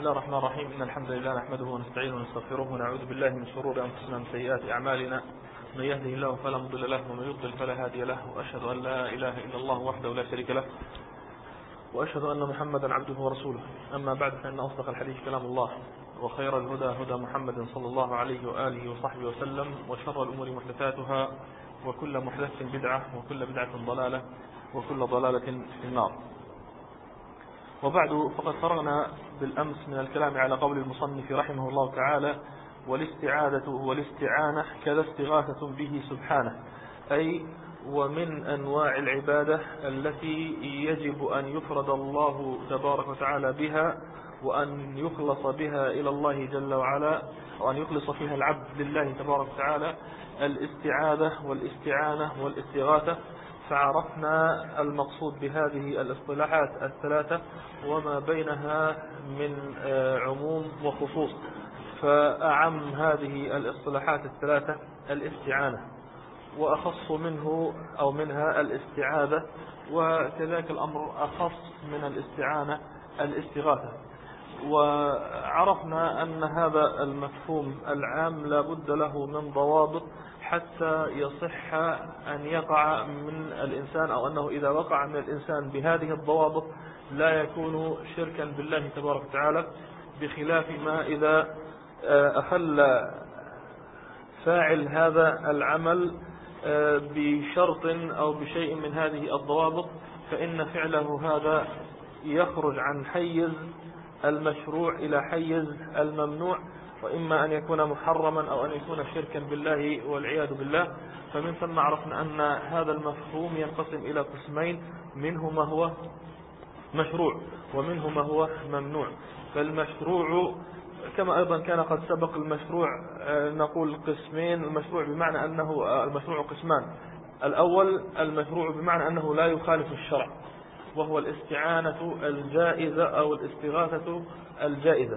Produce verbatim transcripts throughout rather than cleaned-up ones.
الله الرحمن الرحيم. إن الحمد لله نحمده ونستعينه ونستغفره ونعوذ بالله من شرور أنفسنا ومن سيئات أعمالنا. من يهده الله فلا مضل له ومن يضلل فلا هادي له، وأشهد أن لا إله إلا الله وحده لا شريك له، وأشهد أن محمدا عبده ورسوله. أما بعد، فإن أصدق الحديث كلام الله، وخير الهدى هدى محمد صلى الله عليه وآله وصحبه وسلم، وشر الأمور محدثاتها، وكل محدث بدعة، وكل بدعة ضلالة، وكل ضلالة في النار. وبعد، فقد فرغنا بالأمس من الكلام على قول المصنف رحمه الله تعالى: والاستعاذة والاستعانة كذا استغاثة به سبحانه، أي ومن أنواع العبادة التي يجب أن يفرد الله تبارك وتعالى بها، وأن يخلص بها إلى الله جل وعلا، وأن يخلص فيها العبد لله تبارك وتعالى، الاستعاذة والاستعانة والاستغاثة. فعرفنا المقصود بهذه الاصطلاحات الثلاثة وما بينها من عموم وخصوص. فأعم هذه الاصطلاحات الثلاثة الاستعانة، وأخص منه أو منها الاستعاذة، وكذلك الأمر أخص من الاستعانة الاستغاثة. وعرفنا أن هذا المفهوم العام لا بد له من ضوابط حتى يصح أن يقع من الإنسان، أو أنه إذا وقع من الإنسان بهذه الضوابط لا يكون شركا بالله تبارك وتعالى، بخلاف ما إذا أخل فاعل هذا العمل بشرط أو بشيء من هذه الضوابط، فإن فعله هذا يخرج عن حيز المشروع إلى حيز الممنوع، وإما أن يكون محرما أو أن يكون شركا بالله والعياذ بالله. فمن ثم عرفنا أن هذا المفهوم ينقسم إلى قسمين: منه ما هو مشروع ومنه ما هو ممنوع. فالمشروع كما أيضا كان قد سبق المشروع نقول قسمين: المشروع بمعنى أنه المشروع قسمان. الأول المشروع بمعنى أنه لا يخالف الشرع، وهو الاستعانة الجائزة أو الاستغاثة الجائزة.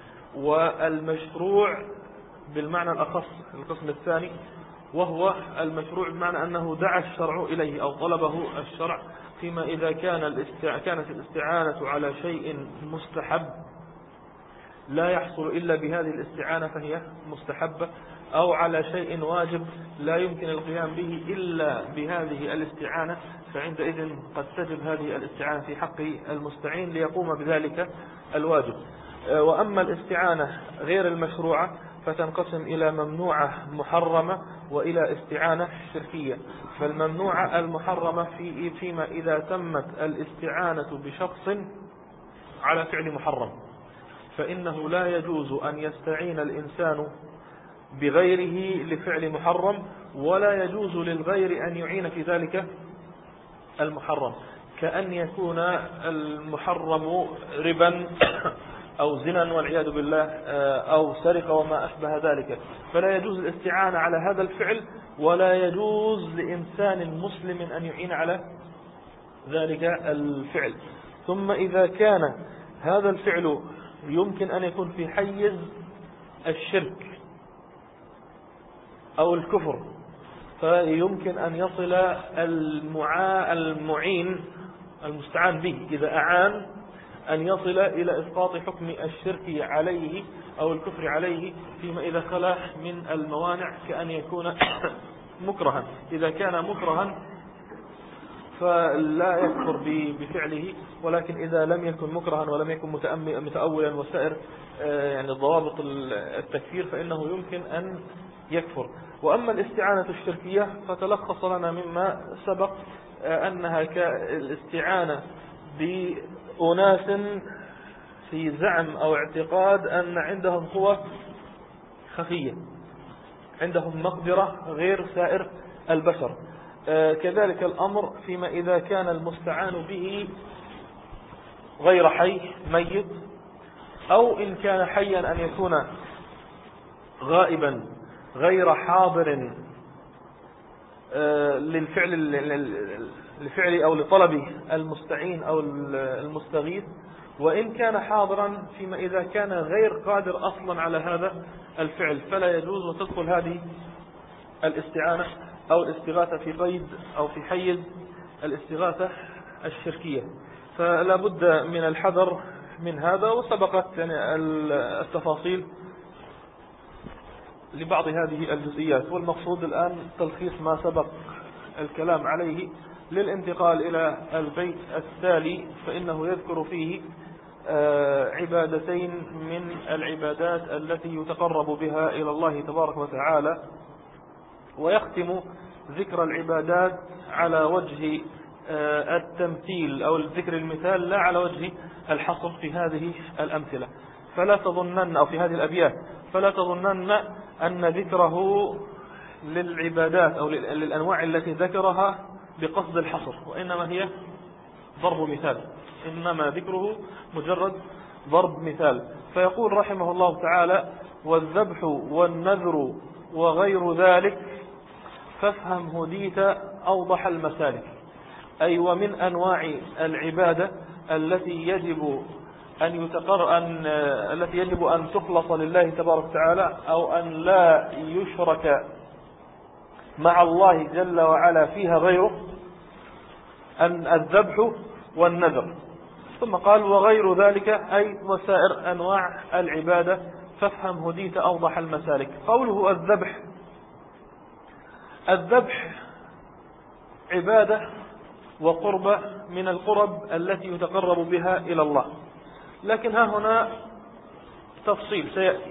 والمشروع بالمعنى الأخص القسم الثاني، وهو المشروع بمعنى أنه دعا الشرع إليه أو طلبه الشرع، فيما إذا كان الاستع... كانت الاستعانة على شيء مستحب لا يحصل إلا بهذه الاستعانة فهي مستحبة، أو على شيء واجب لا يمكن القيام به إلا بهذه الاستعانة، فعندئذ قد تجب هذه الاستعانة في حق المستعين ليقوم بذلك الواجب. وأما الاستعانة غير المشروعة فتنقسم إلى ممنوعة محرمة وإلى استعانة شركية. فالممنوعة المحرمة في فيما إذا تمت الاستعانة بشخص على فعل محرم، فإنه لا يجوز أن يستعين الإنسان بغيره لفعل محرم، ولا يجوز للغير أن يعين في ذلك المحرم، كأن يكون المحرم ربا أو زنا والعياذ بالله أو سرقة وما أشبه ذلك، فلا يجوز الاستعانة على هذا الفعل، ولا يجوز لإنسان مسلم أن يعين على ذلك الفعل. ثم إذا كان هذا الفعل يمكن أن يكون في حيز الشرك أو الكفر، فيمكن أن يصل المعا المعين المستعان به إذا أعان أن يصل إلى إسقاط حكم الشرك عليه أو الكفر عليه، فيما إذا خلا من الموانع، كأن يكون مكرها. إذا كان مكرها فلا يكفر بفعله، ولكن إذا لم يكن مكرها ولم يكن متأولا وسائر يعني ضوابط التكفير فإنه يمكن أن يكفر. وأما الاستعانة الشركية فتلخص لنا مما سبق أنها كالاستعانة بأناس في زعم أو اعتقاد أن عندهم قوة خفية، عندهم مقدرة غير سائر البشر. كذلك الأمر فيما إذا كان المستعان به غير حي ميت، أو إن كان حيا أن يكون غائبا غير حاضر للفعل لفعل أو لطلب المستعين أو المستغيث، وإن كان حاضرا فيما إذا كان غير قادر أصلا على هذا الفعل فلا يجوز، وتدخل هذه الاستعانة أو الاستغاثة في قيد أو في حيز الاستغاثة الشركية. فلا بد من الحذر من هذا، وسبقت يعني التفاصيل لبعض هذه الجزئيات، والمقصود الآن تلخيص ما سبق الكلام عليه للانتقال إلى البيت التالي، فإنه يذكر فيه عبادتين من العبادات التي يتقرب بها إلى الله تبارك وتعالى، ويختم ذكر العبادات على وجه التمثيل أو الذكر المثال، لا على وجه الحصر في هذه الأمثلة. فلا تظنن أو في هذه الأبيات فلا تظنن أن ذكره للعبادات أو للأنواع التي ذكرها بقصد الحصر، وإنما هي ضرب مثال، إنما ذكره مجرد ضرب مثال. فيقول رحمه الله تعالى: والذبح والنذر وغير ذلك فافهم هديت أوضح المسالك. أي ومن أنواع العبادة التي يجب أن يتقر أن التي يجب أن تخلص لله تبارك وتعالى، أو أن لا يشرك مع الله جل وعلا فيها غيره، أن الذبح والنذر. ثم قال: وغير ذلك أي وسائر أنواع العبادة فافهم هديت أوضح المسالك. قوله الذبح، الذبح عبادة وقربة من القرب التي يتقرب بها إلى الله، لكن ها هنا تفصيل سيأتي.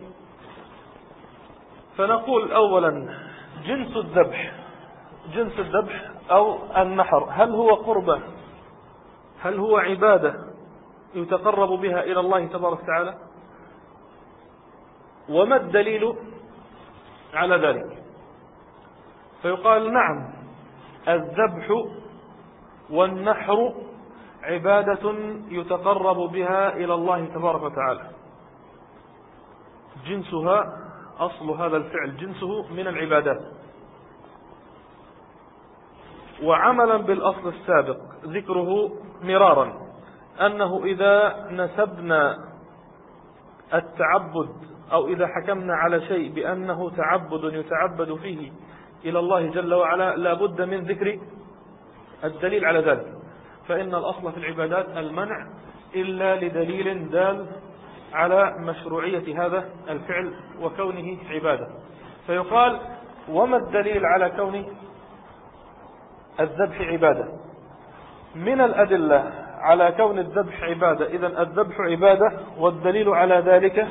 فنقول أولا جنس الذبح، جنس الذبح أو النحر، هل هو قربة، هل هو عبادة يتقرب بها إلى الله تبارك وتعالى؟ وما الدليل على ذلك؟ فيقال: نعم، الذبح والنحر عبادة يتقرب بها إلى الله تبارك وتعالى، جنسها أصل هذا الفعل جنسه من العبادات. وعملا بالأصل السابق ذكره مرارا أنه إذا نسبنا التعبد أو إذا حكمنا على شيء بأنه تعبد يتعبد فيه إلى الله جل وعلا لا بد من ذكر الدليل على ذلك، فإن الأصل في العبادات المنع إلا لدليل دال على مشروعية هذا الفعل وكونه عبادة. فيقال: وما الدليل على كون الذبح عبادة؟ من الأدلة على كون الذبح عبادة، إذن الذبح عبادة، والدليل على ذلك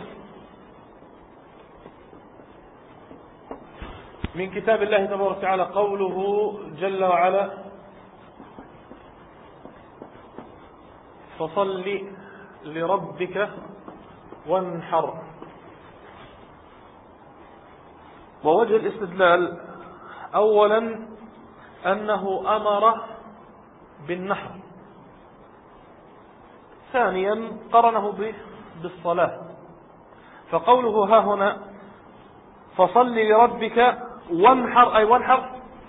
من كتاب الله تبارك وتعالى قوله جل وعلا: فصل لربك وانحر. ووجه الاستدلال أولا أنه أمر بالنحر، ثانيا قرنه بالصلاة. فقوله ها هنا فصل لربك وانحر، أي وانحر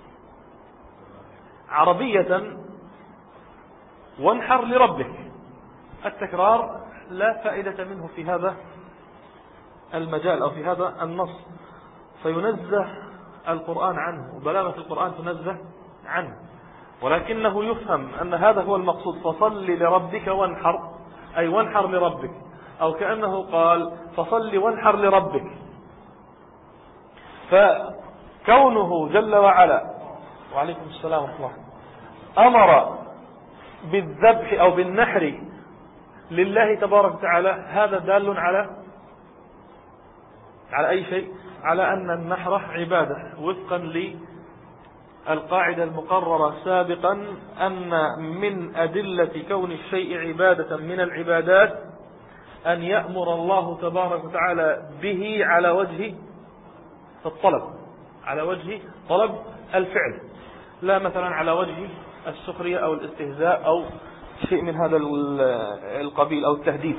عربية وانحر لربك. التكرار لا فائدة منه في هذا المجال أو في هذا النص، فينزه القرآن عنه وبلاغة القرآن تنزه عنه، ولكنه يفهم أن هذا هو المقصود، فصل لربك وانحر، أي وانحر لربك، أو كأنه قال فصل وانحر لربك. فكونه جل وعلا وعليكم السلام ورحمة الله أمر بالذبح أو بالنحر لله تبارك وتعالى، هذا دال على على أي شيء؟ على أن النحر عبادة، وفقا للقاعدة المقررة سابقا أن من أدلة كون الشيء عبادة من العبادات أن يأمر الله تبارك وتعالى به على وجه الطلب، على وجه طلب الفعل، لا مثلا على وجه السخرية أو الاستهزاء أو شيء من هذا القبيل أو التهديد.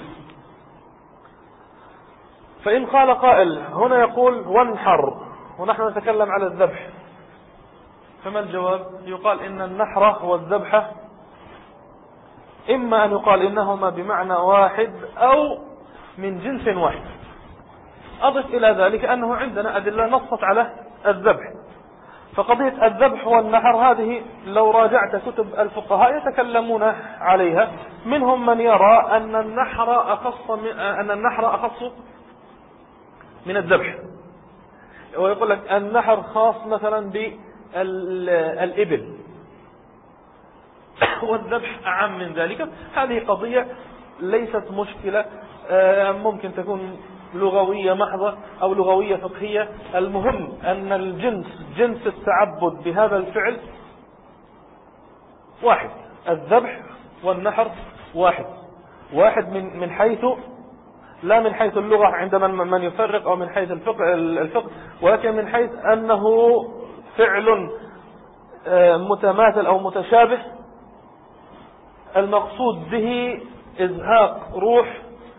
فإن قال قائل هنا يقول وانحر ونحن نتكلم على الذبح، فما الجواب؟ يقال إن النحر والذبح إما أن يقال إنهما بمعنى واحد أو من جنس واحد. أضف إلى ذلك أنه عندنا أدلة نصت على الذبح، فقضية الذبح والنحر هذه لو راجعت كتب الفقهاء يتكلمون عليها. منهم من يرى أن النحر أخص من أن النحر أخص من الذبح، ويقول لك النحر خاص مثلا بالإبل والذبح أعم من ذلك. هذه قضية ليست مشكلة، ممكن تكون لغوية محضة أو لغوية فقهية. المهم أن الجنس جنس التعبد بهذا الفعل واحد، الذبح والنحر واحد واحد من من حيث لا من حيث اللغة عند من من يفرق أو من حيث الفقه الفقه ولكن من حيث أنه فعل متماثل أو متشابه، المقصود به إزهاق روح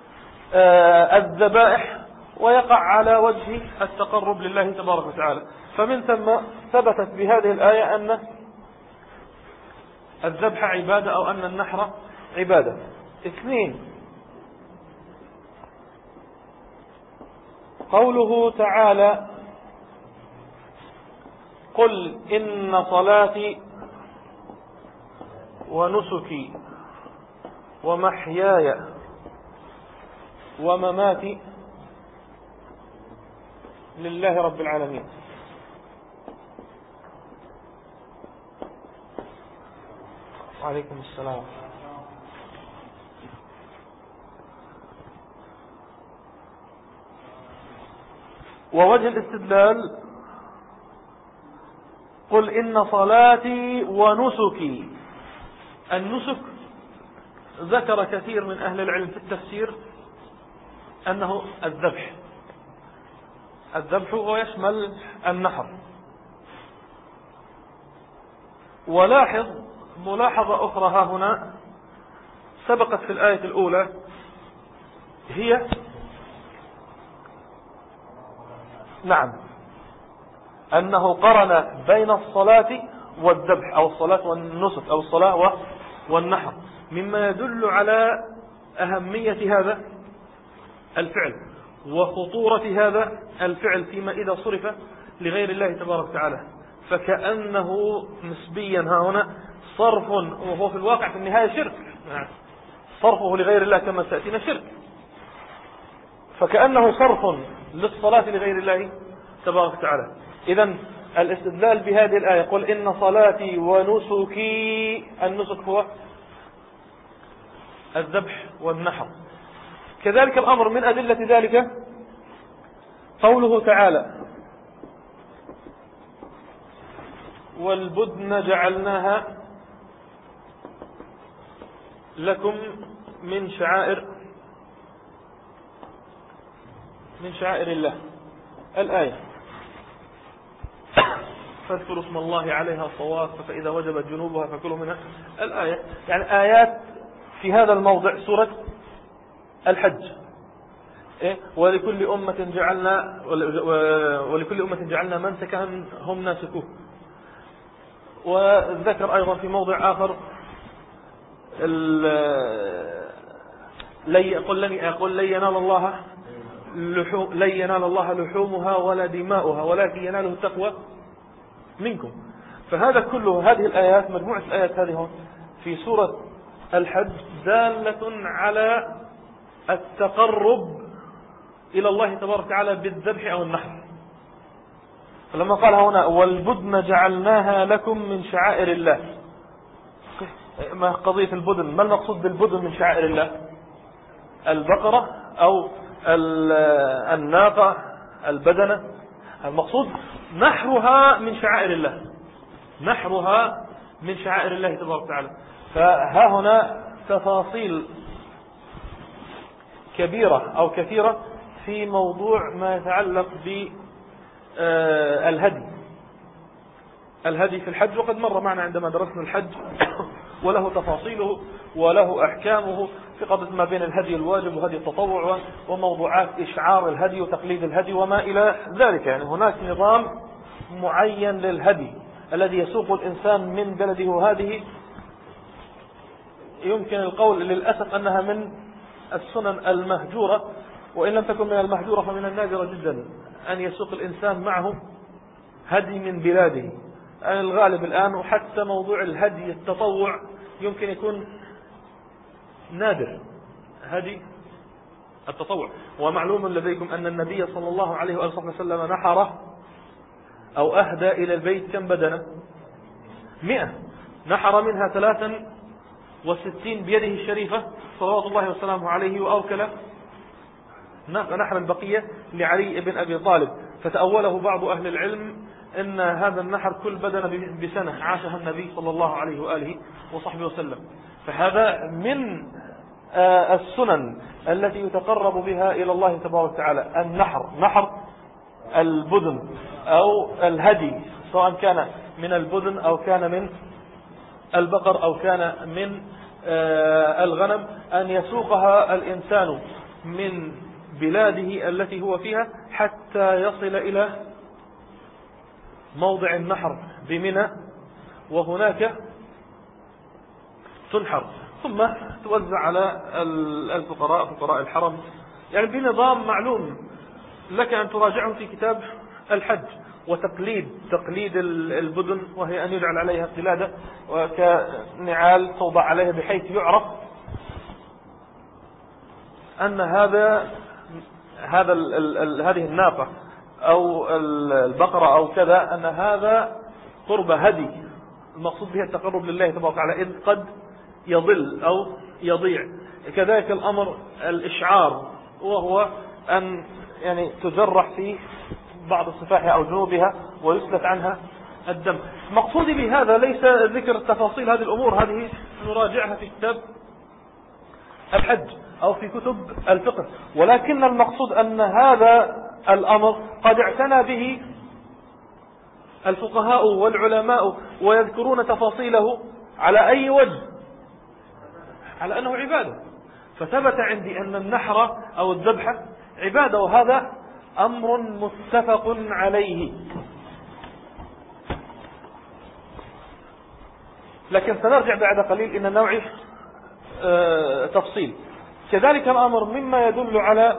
الذبائح ويقع على وجه التقرب لله تبارك وتعالى. فمن ثم ثبتت بهذه الآية أن الذبح عبادة أو أن النحر عبادة. اثنين، قوله تعالى قل إن صلاتي ونسكي ومحياي ومماتي لله رب العالمين. وعليكم السلام. ووجه الاستدلال قل إن صلاتي ونسكي. النسك ذكر كثير من أهل العلم في التفسير أنه الذبح الذبح ويشمل النحر. ولاحظ ملاحظة أخرى ها هنا سبقت في الآية الأولى، هي نعم أنه قرن بين الصلاة والذبح أو الصلاة والنسك أو الصلاة والنحر، مما يدل على أهمية هذا الفعل وخطورة هذا الفعل فيما إذا صرف لغير الله تبارك وتعالى. فكأنه نسبيا ها هنا صرف، وهو في الواقع في النهاية شرك، صرفه لغير الله كما سأتينا شرك، فكأنه صرف للصلاة لغير الله تبارك وتعالى. إذن الاستدلال بهذه الآية قل إن صلاتي ونسكي، النسك هو الذبح والنحر. كذلك الأمر من أدلة ذلك قوله تعالى والبدن جعلناها لكم من شعائر من شعائر الله، الآية فاذكروا اسم الله عليها صواف فإذا وجبت جنوبها فكلوا منها، الآية. يعني آيات في هذا الموضع سورة الحج. إيه؟ ولكل أمة جعلنا ولكل أمة جعلنا منسكا هم ناسكوه. وذكر أيضا في موضع آخر قل لن يقول لن ينال الله لحوم لن ينال الله لحومها ولا دماؤها ولكن يناله التقوى منكم. فهذا كله، هذه الآيات مجموعة الآيات هذه في سورة الحج دالة على التقرب إلى الله تبارك وتعالى بالذبح أو النحر. فلما قال هنا والبدن جعلناها لكم من شعائر الله، ما قضية البدن؟ ما المقصود بالبدن من شعائر الله؟ البقرة أو الناقة البدنة؟ المقصود نحرها من شعائر الله، نحرها من شعائر الله تبارك وتعالى. فها هنا تفاصيل كبيرة أو كثيرة في موضوع ما يتعلق بالهدي الهدي في الحج، وقد مر معنا عندما درسنا الحج وله تفاصيله وله أحكامه في قضية ما بين الهدي الواجب وهدي التطوع وموضوعات إشعار الهدي وتقليد الهدي وما إلى ذلك. يعني هناك نظام معين للهدي الذي يسوق الإنسان من بلده هذه. يمكن القول للأسف أنها من السنن المهجورة، وإن لم تكن من المهجورة فمن النادرة جدا أن يسوق الإنسان معه هدي من بلاده الغالب الآن، وحتى موضوع الهدي التطوع يمكن يكون نادر، هدي التطوع. ومعلوم لديكم أن النبي صلى الله عليه وآله وسلم نحر أو أهدى إلى البيت كم بدنة؟ مئة، نحر منها ثلاثا وستين بيده الشريفة صلوات الله وسلامه عليه، وأوكل نحر البقية لعلي بن أبي طالب. فتأوله بعض أهل العلم أن هذا النحر كل بدنة بسنة عاشها النبي صلى الله عليه وآله وصحبه وسلم. فهذا من السنن التي يتقرب بها إلى الله تبارك وتعالى، النحر، نحر البدن أو الهدي، سواء كان من البدن أو كان من البقر أو كان من الغنم، أن يسوقها الإنسان من بلاده التي هو فيها حتى يصل إلى موضع النحر بمنى، وهناك تنحر ثم توزع على الفقراء، فقراء الحرم، يعني بنظام معلوم لك أن تراجعه في كتاب الحج. وتقليد تقليد البدن، وهي أن يجعل عليها قلادة وكنعال توضع عليها بحيث يعرف أن هذا هذا ال ال ال هذه الناقة أو البقرة أو كذا، أن هذا قرب هدي المقصود به التقرب لله تبارك وتعالى، إذ قد يضل أو يضيع. كذلك الأمر الإشعار، وهو أن يعني تجرح في بعض صفاحها أو جنوبها ويسلت عنها الدم. مقصودي بهذا ليس ذكر تفاصيل هذه الأمور، هذه نراجعها في كتاب الحج أو في كتب الفقه، ولكن المقصود أن هذا الأمر قد اعتنى به الفقهاء والعلماء ويذكرون تفاصيله على أي وجه؟ على أنه عبادة. فثبت عندي أن النحر أو الذبح عبادة، وهذا أمر متفق عليه. لكن سنرجع بعد قليل إن نوع اه تفصيل. كذلك الأمر مما يدل على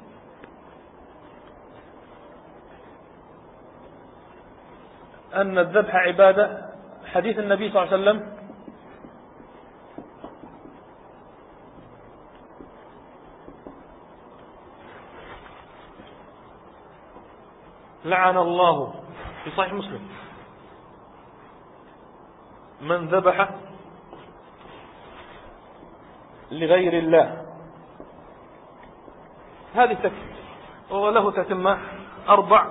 أن الذبح عبادة حديث النبي صلى الله عليه وسلم لعن الله في صحيح مسلم من ذبح لغير الله. هذه تكتب وله تتمة أربع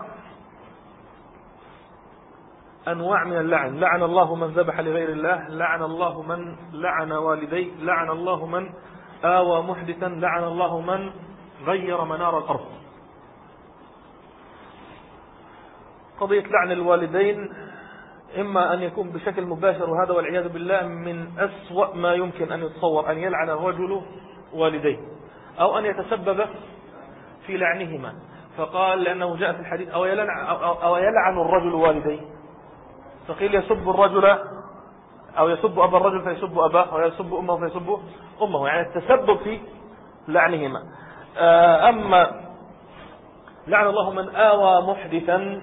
أنواع من اللعن. لعن الله من ذبح لغير الله، لعن الله من لعن والديه، لعن الله من آوى محدثا، لعن الله من غير منار الأرض. قضية لعن الوالدين إما أن يكون بشكل مباشر، وهذا والعياذ بالله من أسوأ ما يمكن أن يتصور، أن يلعن الرجل والديه، أو أن يتسبب في لعنهما. فقال لأنه جاء في الحديث أو يلعن, أو يلعن الرجل والديه، فقيل يسب الرجل أو يسب أبا الرجل فيسب أباه، ويسب أمه فيسب أمه، يعني التسبب في لعنهما. أما لعن الله من آوى محدثا،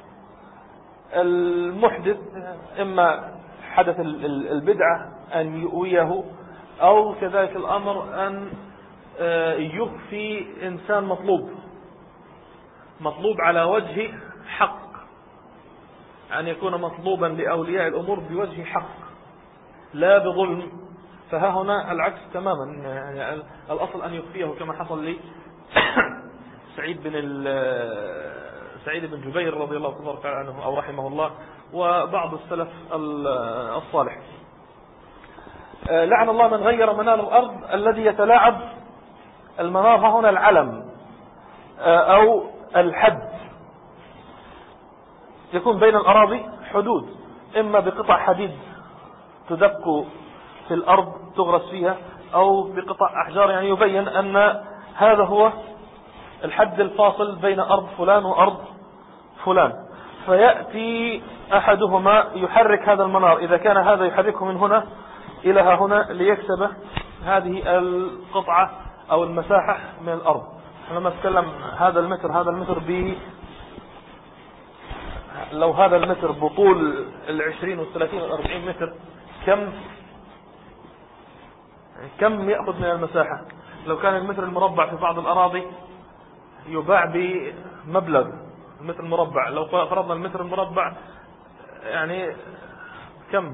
المحدث إما حدث البدعة أن يؤويه، أو كذلك الأمر أن يخفي إنسان مطلوب مطلوب على وجه حق، أن يكون مطلوبا لأولياء الأمور بوجه حق لا بظلم. فها هنا العكس تماما، يعني الأصل أن يخفيه كما حصل لي سعيد بن سعيد بن جبير رضي الله تبارك عنه أو رحمه الله، وبعض السلف الصالح. لعن الله من غير منار الأرض، الذي يتلاعب المنار هنا العلم أو الحد، يكون بين الأراضي حدود، إما بقطع حديد تدق في الأرض تغرس فيها، أو بقطع أحجار، يعني يبين أن هذا هو الحد الفاصل بين أرض فلان وأرض فلان. فيأتي أحدهما يحرك هذا المنار، إذا كان هذا يحركه من هنا إلى هنا ليكسب هذه القطعة أو المساحة من الأرض. لما أتكلم هذا المتر هذا المتر ب لو هذا المتر بطول العشرين والثلاثين والأربعين متر كم كم يأخذ من المساحة؟ لو كان المتر المربع في بعض الأراضي يباع بمبلغ المتر المربع، لو فرضنا المتر المربع يعني كم؟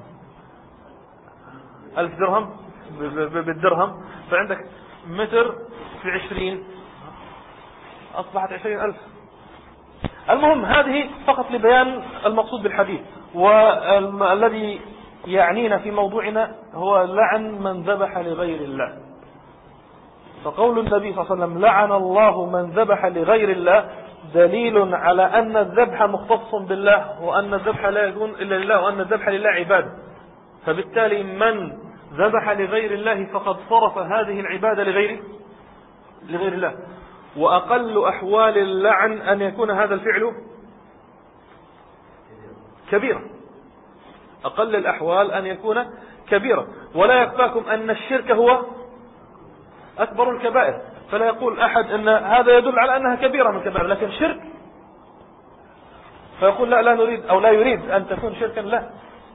ألف درهم بالدرهم، فعندك متر في عشرين أصبحت عشرين ألف. المهم هذه فقط لبيان المقصود بالحديث، والذي يعنينا في موضوعنا هو لعن من ذبح لغير الله. فقول النبي صلى الله عليه وسلم لعن الله من ذبح لغير الله دليل على أن الذبح مختص بالله، وأن الذبح لا يكون إلا لله، وأن الذبح لله عبادة. فبالتالي من ذبح لغير الله فقد صرف هذه العبادة لغير لغير الله. وأقل أحوال اللعن أن يكون هذا الفعل كبيرا، أقل الأحوال أن يكون كبيرا. ولا يخفاكم أن الشرك هو أكبر الكبائر، فلا يقول أحد أن هذا يدل على أنها كبيرة من الكبائر لكن شرك، فيقول لا لا نريد أو لا يريد أن تكون شركا. لا،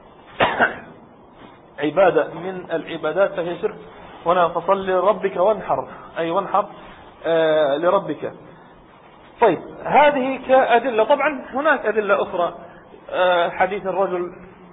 عبادة من العبادات فهي شرك. ولا فصل لربك وانحر، أي وانحر آه لربك. طيب هذه كأدلة. طبعا هناك أدلة أخرى، آه حديث الرجل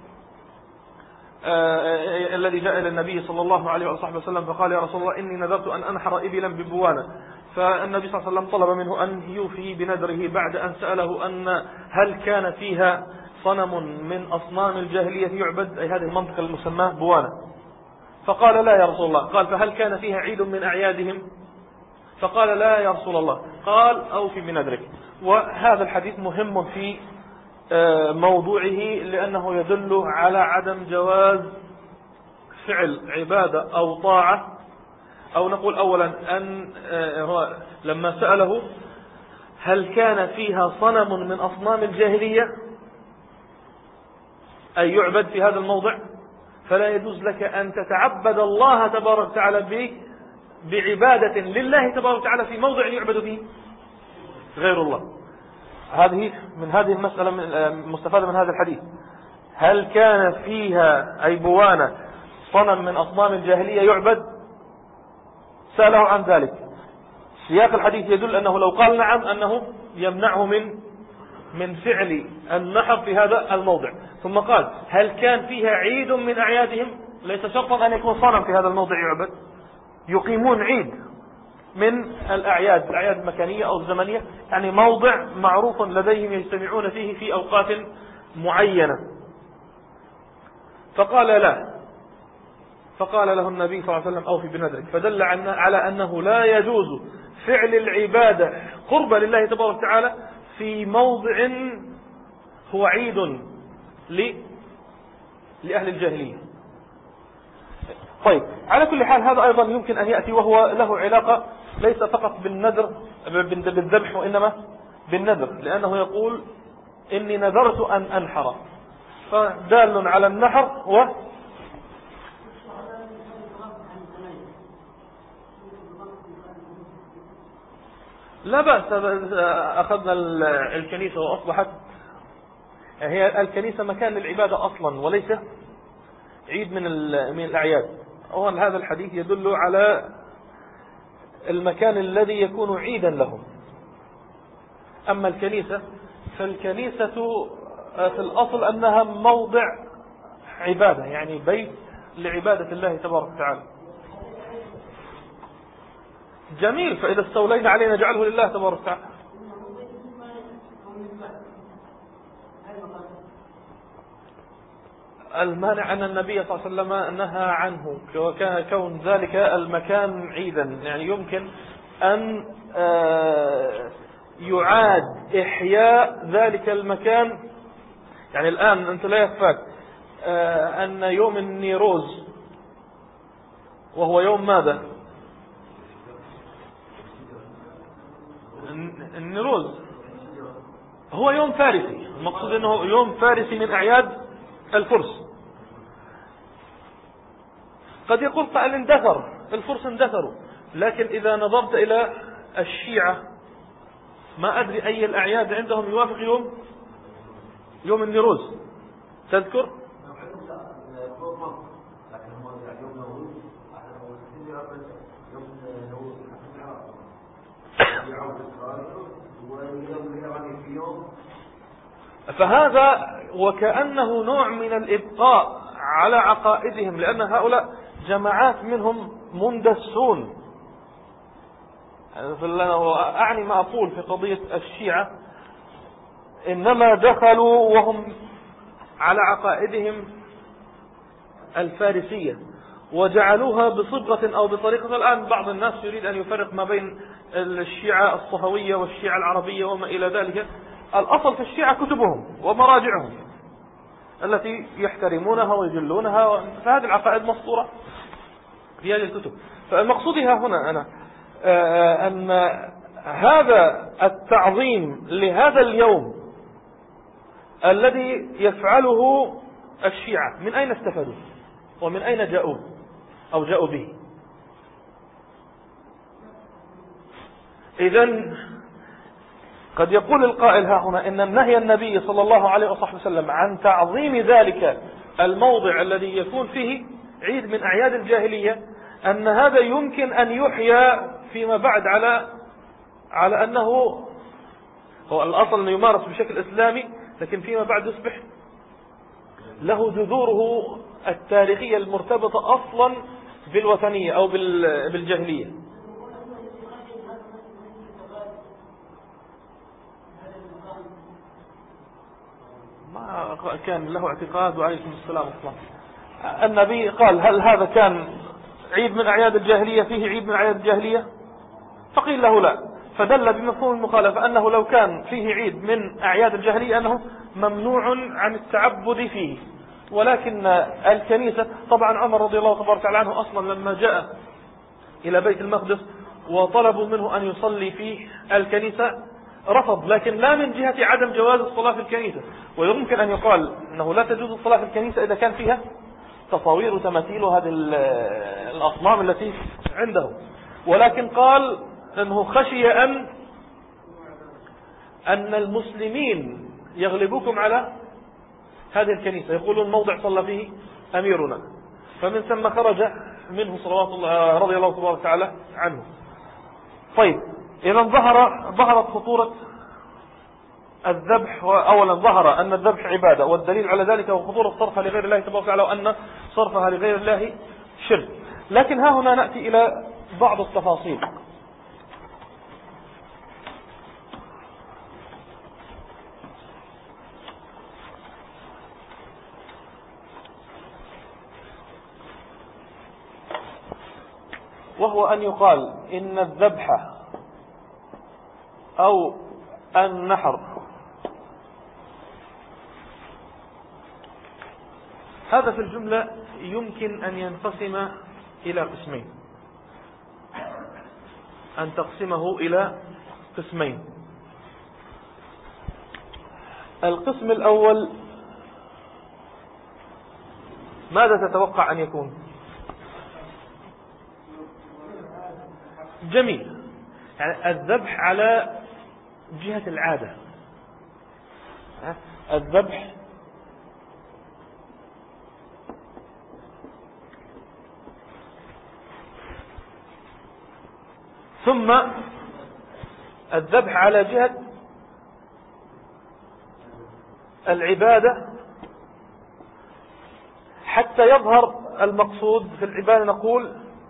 آه الذي جاء إلى النبي صلى الله عليه وصحبه وسلم فقال يا رسول الله إني نذرت أن أنحر إبلا ببوانة، فالنبي صلى الله عليه وسلم طلب منه أن يوفي بنذره بعد أن سأله أن هل كان فيها صنم من أصنام الجاهلية يعبد، أي هذه المنطقة المسماة بوانة. فقال لا يا رسول الله. قال فهل كان فيها عيد من أعيادهم؟ فقال لا يا رسول الله. قال أوفي بنذرك. وهذا الحديث مهم في موضوعه لأنه يدل على عدم جواز فعل عبادة أو طاعة، أو نقول أولا أن لما سأله هل كان فيها صنم من أصنام الجاهلية أي يعبد في هذا الموضع، فلا يجوز لك أن تتعبد الله تبارك وتعالى بعبادة لله تبارك وتعالى في موضع يعبد فيه غير الله. هذه من هذه المسألة مستفادة من هذا الحديث. هل كان فيها أي بوانة صنم من أصنام الجاهلية يعبد؟ سأله عن ذلك. سياق الحديث يدل أنه لو قال نعم أنه يمنعه من من فعل النحر في هذا الموضع. ثم قال هل كان فيها عيد من أعيادهم؟ ليس شرطا أن يكون صنم في هذا الموضع يعبد، يقيمون عيد من الأعياد، الأعياد المكانية أو الزمنية، يعني موضع معروف لديهم يجتمعون فيه في أوقات معينة. فقال لا، فقال له النبي صلى الله عليه وسلم أوفي بنذرك. فدل على أنه لا يجوز فعل العبادة قربا لله تبارك وتعالى في موضع هو عيد لأهل الجاهلية. طيب على كل حال هذا أيضا يمكن أن يأتي وهو له علاقة ليس فقط بالنذر بالذبح وإنما بالنذر، لأنه يقول إني نذرت أن أنحر، فدال على النحر. و لا بأس، أخذنا الكنيسة وأصبحت هي الكنيسة مكان للعبادة أصلا وليس عيد من من الأعياد. أولا هذا الحديث يدل على المكان الذي يكون عيدا لهم. أما الكنيسة فالكنيسة في الأصل أنها موضع عبادة، يعني بيت لعبادة الله تبارك وتعالى. جميل، فإذا استولينا عليه نجعله لله تبارك وتعالى. المانع أن النبي صلى الله عليه وسلم نهى عنه، وكان كون ذلك المكان عيدا، يعني يمكن أن يعاد إحياء ذلك المكان. يعني الآن أنت لا يخفاك أن يوم النيروز وهو يوم ماذا؟ النيروز هو يوم فارسي، المقصود أنه يوم فارسي من أعياد الفرس. قد يقول قائل اندثر، الفرس اندثروا، لكن إذا نظرت إلى الشيعة ما أدري أي الأعياد عندهم يوافق يوم يوم النيروز تذكر؟ فهذا وكأنه نوع من الإبقاء على عقائدهم، لأن هؤلاء جماعات منهم مندسون. أعني ما أقول في قضية الشيعة، إنما دخلوا وهم على عقائدهم الفارسية وجعلوها بصبغة أو بطريقة. الآن بعض الناس يريد أن يفرق ما بين الشيعة الصهوية والشيعة العربية وما إلى ذلك. الأصل في الشيعة كتبهم ومراجعهم التي يحترمونها ويجلونها، فهذه العقائد مسطورة في هذه الكتب. فالمقصود هنا أنا أن هذا التعظيم لهذا اليوم الذي يفعله الشيعة من أين استفادوا ومن أين جاءوا أو جاءوا به؟ إذن قد يقول القائل ها هنا إن النهي النبي صلى الله عليه وسلم عن تعظيم ذلك الموضع الذي يكون فيه عيد من أعياد الجاهلية، أن هذا يمكن أن يحيى فيما بعد على على أنه هو الأصل أنه يمارس بشكل إسلامي، لكن فيما بعد يصبح له جذوره التاريخية المرتبطة أصلا بالوثنية أو بالجاهلية. ما كان له اعتقاد وعليكم السلام أصلا. النبي قال هل هذا كان عيد من أعياد الجاهلية، فيه عيد من أعياد الجاهلية؟ فقيل له لا، فدل بمفهوم المخالفة أنه لو كان فيه عيد من أعياد الجاهلية أنه ممنوع عن التعبد فيه. ولكن الكنيسة طبعا عمر رضي الله تبارك وتعالى عنه أصلا لما جاء إلى بيت المقدس وطلبوا منه أن يصلي في الكنيسة رفض، لكن لا من جهة عدم جواز الصلاة في الكنيسة. ويمكن أن يقال أنه لا تجوز الصلاة في الكنيسة إذا كان فيها تصاوير وتماثيل وهذه الأصنام التي عنده، ولكن قال أنه خشي أن أن المسلمين يغلبوكم على هذه الكنيسة، يقولون موضع صلى فيه أميرنا، فمن ثم خرج منه صلوات الله رضي الله تبارك وتعالى عنه. طيب إذا ظهر ظهرت خطورة الذبح. أولا ظهر أن الذبح عبادة، والدليل على ذلك هو خطورة صرفها لغير الله تبارك وتعالى، وأن صرفها لغير الله شرك. لكن ها هنا نأتي إلى بعض التفاصيل. وهو أن يقال إن الذبح أو النحر هذا في الجملة يمكن أن ينقسم إلى قسمين، أن تقسمه إلى قسمين. القسم الأول ماذا تتوقع أن يكون؟ جميل، يعني الذبح على جهة العادة، الذبح ثم الذبح على جهة العبادة حتى يظهر المقصود في العبادة. نقول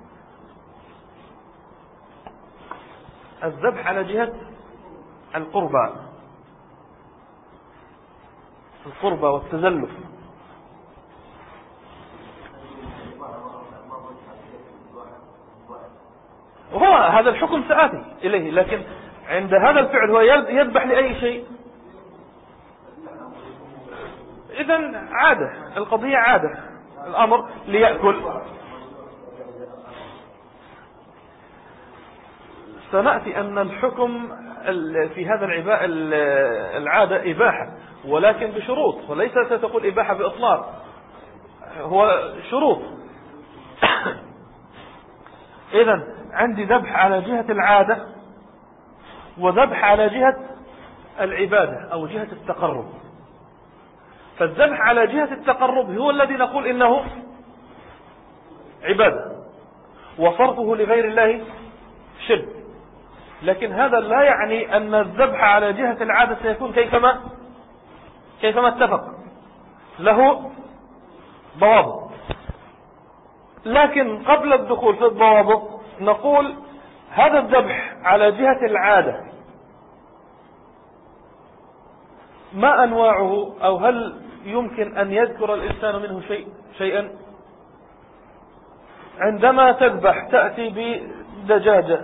الذبح على جهة القربى القربى والتزلف. وهو هذا الحكم سآتي إليه، لكن عند هذا الفعل هو يذبح لأي شيء. إذن عادة، القضية عادة، الأمر ليأكل. سنأتي أن الحكم في هذا العادة إباحة، ولكن بشروط، وليس ستقول إباحة بإطلاق، هو شروط. إذن عندي ذبح على جهة العادة وذبح على جهة العبادة أو جهة التقرب. فالذبح على جهة التقرب هو الذي نقول إنه عبادة، وصرفه لغير الله شرك. لكن هذا لا يعني أن الذبح على جهة العادة سيكون كيفما كيفما اتفق، له ضوابط. لكن قبل الدخول في الضوابط نقول هذا الذبح على جهة العادة ما أنواعه، أو هل يمكن أن يذكر الإنسان منه شيء شيئا؟ عندما تذبح تأتي بدجاجة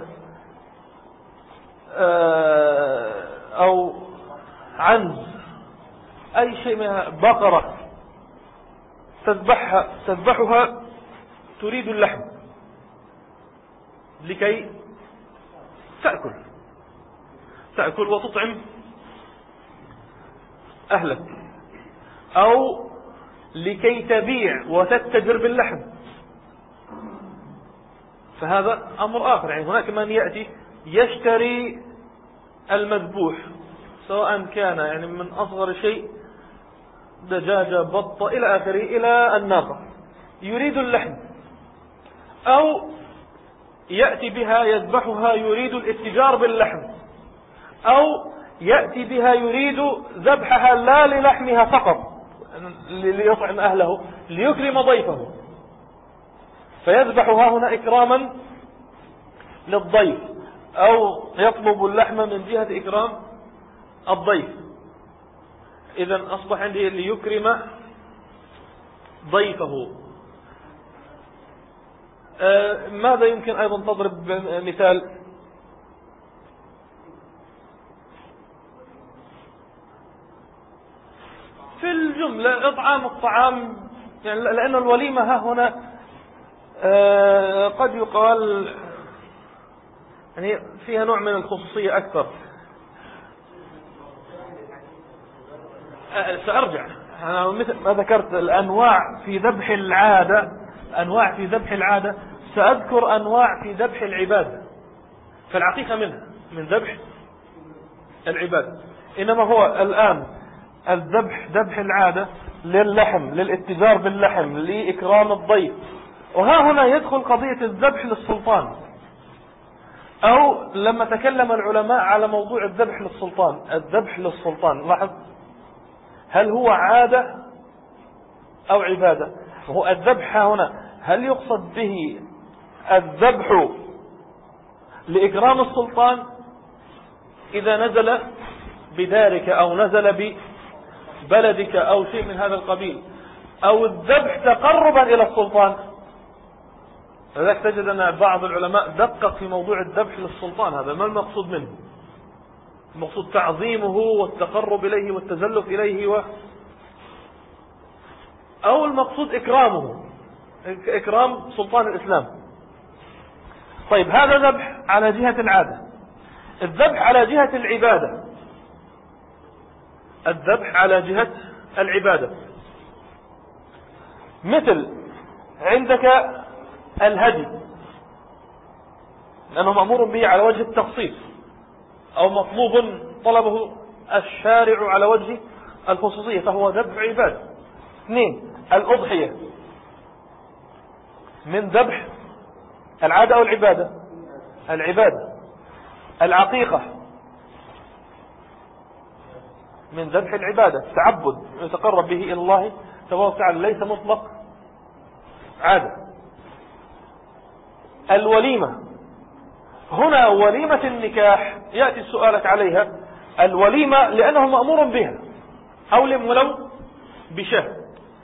أو عنز، أي شيء منها، بقرة، تذبحها تذبحها تريد اللحم لكي تأكل تأكل وتطعم أهلك، أو لكي تبيع وتتجر باللحم، فهذا أمر آخر. يعني هناك من يأتي يشتري المذبوح، سواء كان يعني من أصغر شيء دجاجة، بطة، إلى آخره، إلى الناقة، يريد اللحم، أو يأتي بها يذبحها يريد الاتجار باللحم، أو يأتي بها يريد ذبحها لا للحمها فقط ليطعم أهله، ليكرم ضيفه، فيذبحها هنا إكراما للضيف، أو يطلب اللحم من جهة إكرام الضيف. إذن أصبح عندي ليكرم ضيفه. آه ماذا يمكن أيضا تضرب مثال؟ في الجملة إطعام الطعام، يعني لأن الوليمة ها هنا آه قد يقال يعني فيها نوع من الخصوصية أكثر. آه سأرجع، أنا مثل ما ذكرت الأنواع في ذبح العادة، أنواع في ذبح العادة، سأذكر أنواع في ذبح العبادة، فالعقيقة منها من ذبح العبادة. إنما هو الآن الذبح ذبح العادة للحم، للاتجار باللحم، لإكرام الضيف. وها هنا يدخل قضية الذبح للسلطان، أو لما تكلم العلماء على موضوع الذبح للسلطان، الذبح للسلطان، لاحظ هل هو عادة أو عبادة؟ وهو الذبح هنا هل يقصد به الذبح لإكرام السلطان إذا نزل بدارك أو نزل ببلدك أو شيء من هذا القبيل، أو الذبح تقربا إلى السلطان؟ لذلك تجد أن بعض العلماء دقق في موضوع الذبح للسلطان، هذا ما المقصود منه؟ المقصود تعظيمه والتقرب إليه والتزلف إليه، و... أو المقصود إكرامه، إكرام سلطان الإسلام. طيب هذا ذبح على جهة العادة. الذبح على جهة العبادة، الذبح على جهة العبادة مثل عندك الهدي، لأنه مأمور به على وجه التخصيص، أو مطلوب طلبه الشارع على وجه الخصوصية، فهو ذبح عبادة. اثنين، الأضحية من ذبح العادة أو العبادة؟ العبادة. العقيقة من ذبح العبادة، تعبد يتقرب به إلى الله تبارك وتعالى، ليس مطلق عادة. الوليمة هنا وليمة النكاح، يأتي سؤالك عليها، الوليمة لأنه مأمور بها، أولم ولو بشهر.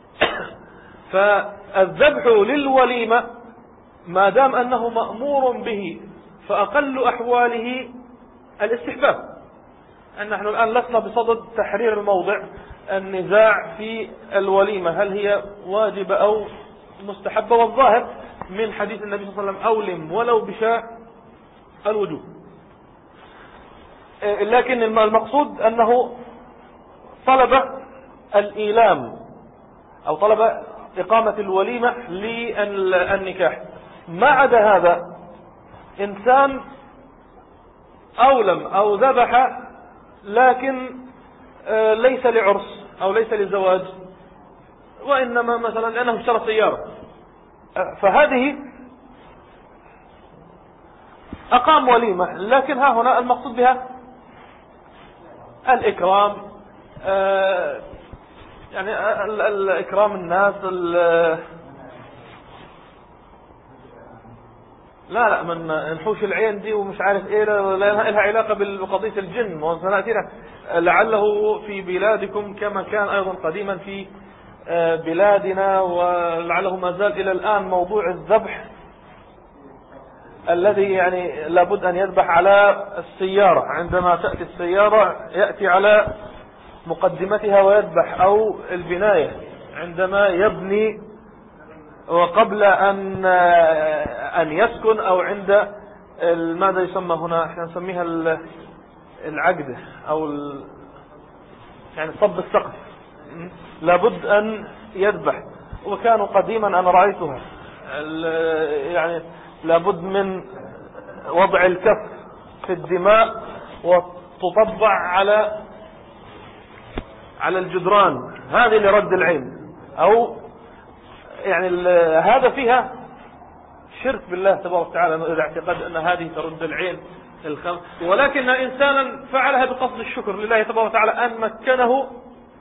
فالذبح للوليمة ما دام أنه مأمور به فأقل أحواله الاستحباب. أن نحن الآن لسنا بصدد تحرير الموضع، النزاع في الوليمة هل هي واجبة أو مستحبة، والظاهر من حديث النبي صلى الله عليه وسلم أولم ولو بشاء الوجوب. لكن المقصود أنه طلب الإيلام أو طلب إقامة الوليمة للنكاح. ما عدا هذا، إنسان أولم أو ذبح لكن ليس لعرس أو ليس لزواج، وإنما مثلا لأنه اشترى سيارة، فهذه أقام وليمة، لكن ها هنا المقصود بها الإكرام، آه يعني الإكرام الناس، لا لا من نحوش العين دي ومش عارف ايه، لها علاقة بقضية الجن وسنأتينا لعله في بلادكم كما كان أيضا قديما في بلادنا، ولعله ما زال إلى الآن موضوع الذبح الذي يعني لابد أن يذبح على السيارة. عندما تأتي السيارة يأتي على مقدمتها ويذبح، أو البناية عندما يبني وقبل أن أن يسكن، أو عند ماذا يسمى هنا، احنا نسميها العقدة أو يعني صب السقف، لابد أن يذبح. وكانوا قديما أنا رأيتها يعني لابد من وضع الكف في الدماء وتطبع على على الجدران، هذه لرد العين، أو يعني هذا فيها شرك بالله تبارك وتعالى، إذا اعتقد أن هذه ترد العين الخمس، ولكن إنسانا فعلها بقصد الشكر لله تبارك وتعالى أن مكنه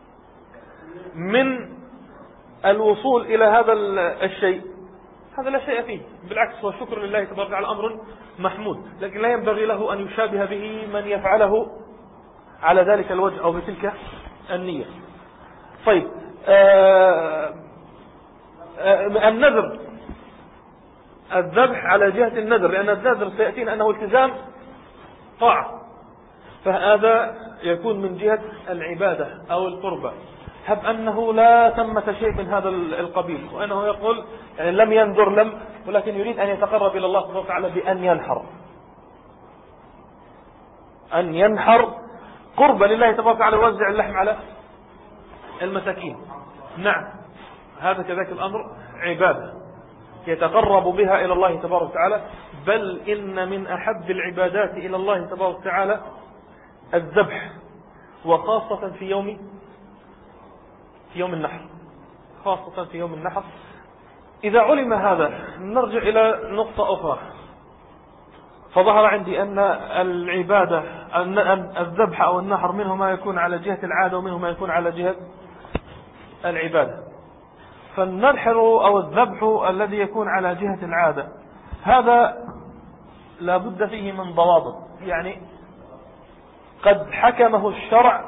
من الوصول إلى هذا الشيء، هذا لا شيء فيه، بالعكس هو شكر لله تبارك وتعالى أمر محمود، لكن لا ينبغي له أن يشابه به من يفعله على ذلك الوجه أو بتلك النية. طيب، آه آه النذر، الذبح على جهة النذر، لأن النذر سيأتينا أنه التزام طاعة، فهذا يكون من جهة العبادة أو القربة. هب أنه لا ثمة شيء من هذا القبيل، وأنه يقول يعني لم ينذر لم، ولكن يريد أن يتقرب إلى الله سبحانه وتعالى بأن ينحر، أن ينحر قربة لله تبارك وتعالى، يوزع اللحم على المساكين. نعم، هذا كذلك الأمر عبادة يتقرب بها إلى الله تبارك وتعالى، بل إن من أحب العبادات إلى الله تبارك وتعالى الذبح، وخاصة في يوم في يوم النحر، خاصة في يوم النحر. إذا علم هذا نرجع إلى نقطة أخرى، فظهر عندي أن العبادة أن الذبح أو النحر منه ما يكون على جهة العادة ومنه ما يكون على جهة العبادة. فالنحر أو الذبح الذي يكون على جهة العادة هذا لا بد فيه من ضوابط، يعني قد حكمه الشرع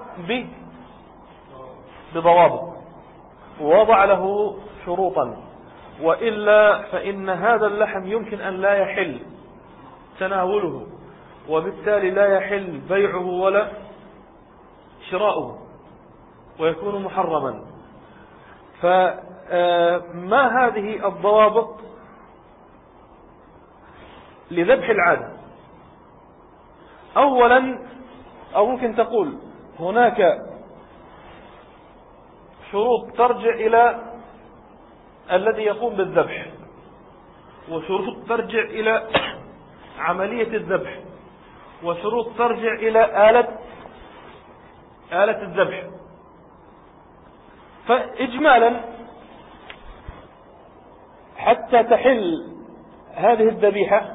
بضوابط ووضع له شروطا، وإلا فإن هذا اللحم يمكن أن لا يحل تناوله، وبالتالي لا يحل بيعه ولا شراؤه، ويكون محرما. فما هذه الضوابط لذبح العادة؟ أولا، أو ممكن تقول هناك شروط ترجع إلى الذي يقوم بالذبح، وشروط ترجع إلى عملية الذبح، وشروط ترجع إلى آلة آلة الذبح. فإجمالا حتى تحل هذه الذبيحة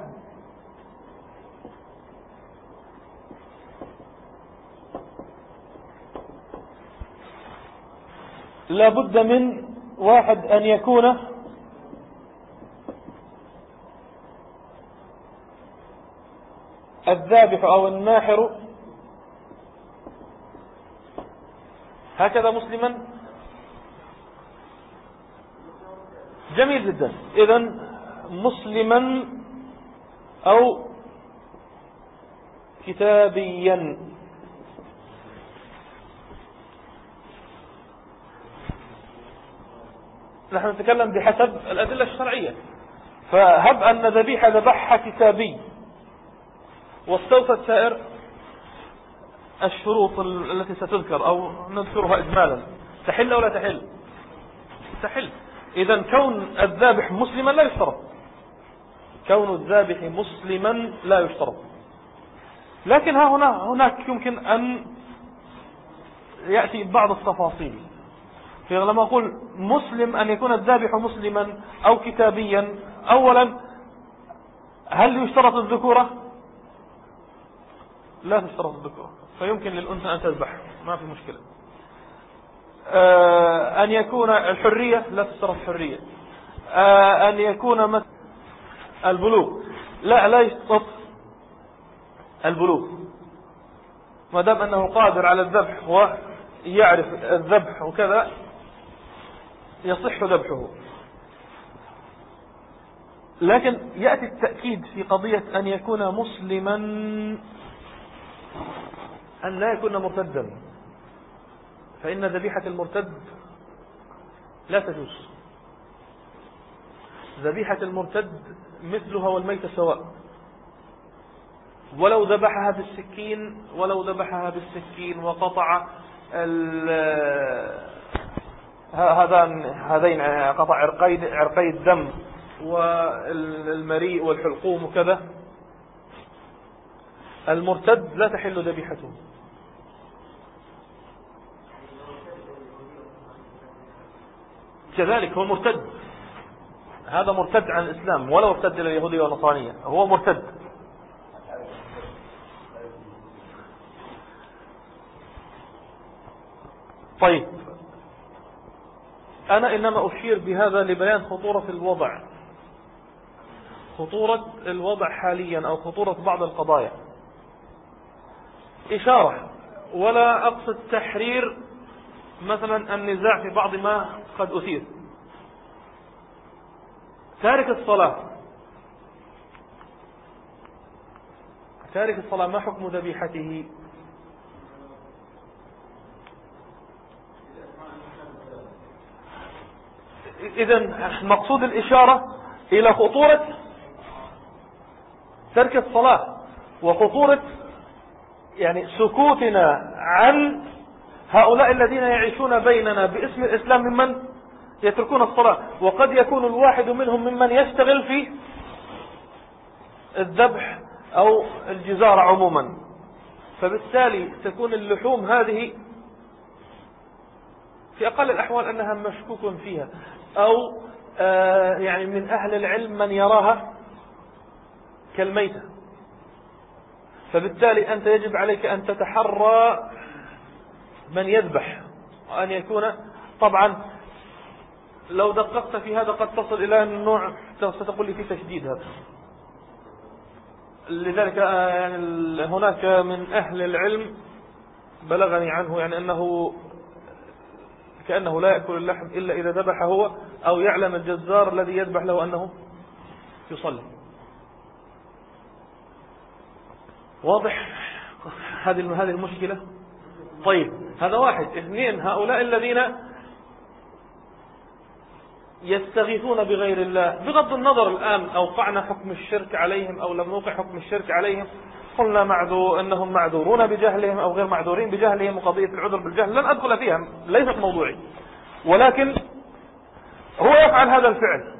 لا بد من واحد أن يكون الذابح أو الناحر هكذا مسلما. جميل جدا، إذن مسلما أو كتابيا. نحن نتكلم بحسب الأدلة الشرعية، فهب أن ذبيحة ذبحها كتابي واستوفت سائر الشروط التي ستذكر أو نذكرها إجمالا، تحل ولا تحل؟ تحل. إذن كون الذابح مسلما لا يشترط، كون الذابح مسلما لا يشترط. لكن ها هنا هناك يمكن أن يأتي بعض التفاصيل، لما أقول مسلم أن يكون الذابح مسلما أو كتابيا، أولا هل يشترط الذكورة؟ لا تشترط الذكورة، فيمكن للأنثى أن تذبح، ما في مشكلة. أن يكون الحرية، لا تشترط الحرية. أن يكون مثل البلوغ، لا لا يشترط البلوغ، ما دام أنه قادر على الذبح ويعرف الذبح وكذا يصح ذبحه. لكن يأتي التأكيد في قضية أن يكون مسلما، أن لا يكون مرتدا، فإن ذبيحة المرتد لا تجوز. ذبيحة المرتد مثلها والميت سواء، ولو ذبحها بالسكين ولو ذبحها بالسكين وقطع هذان هذين قطع عرقي عرقي الدم والمريء والحلقوم وكذا، المرتد لا تحل ذبيحته. كذلك هو مرتد، هذا مرتد عن الإسلام ولو ارتد إلى اليهودية والنصرانية، هو مرتد. طيب، أنا إنما أشير بهذا لبيان خطورة الوضع، خطورة الوضع حاليا أو خطورة بعض القضايا، إشارة، ولا أقصد تحرير مثلا النزاع في بعض ما قد أثير. تارك الصلاة، تارك الصلاة ما حكم ذبيحته؟ إذن مقصود الإشارة إلى خطورة ترك الصلاة وخطورة يعني سكوتنا عن هؤلاء الذين يعيشون بيننا باسم الإسلام ممن يتركون الصلاة، وقد يكون الواحد منهم ممن يشتغل في الذبح أو الجزارة عموما، فبالتالي تكون اللحوم هذه في أقل الأحوال أنها مشكوك فيها، أو آه يعني من أهل العلم من يراها كالميتة، فبالتالي أنت يجب عليك أن تتحرى من يذبح، وأن يكون طبعا لو دققت في هذا قد تصل إلى النوع ستقول لي في تشديد هذا. لذلك يعني هناك من أهل العلم بلغني عنه يعني أنه كأنه لا يأكل اللحم إلا إذا ذبح هو، أو يعلم الجزار الذي يذبح له أنه يصلي. واضح هذه هذه المشكلة. طيب، هذا واحد. اثنين، هؤلاء الذين يستغيثون بغير الله، بغض النظر الآن أوقعنا حكم الشرك عليهم أو لم نوقع حكم الشرك عليهم، قلنا معذور أنهم معذورون بجهلهم أو غير معذورين بجهلهم، وقضية العذر بالجهل لن أدخل فيها، ليست موضوعي، ولكن هو يفعل هذا الفعل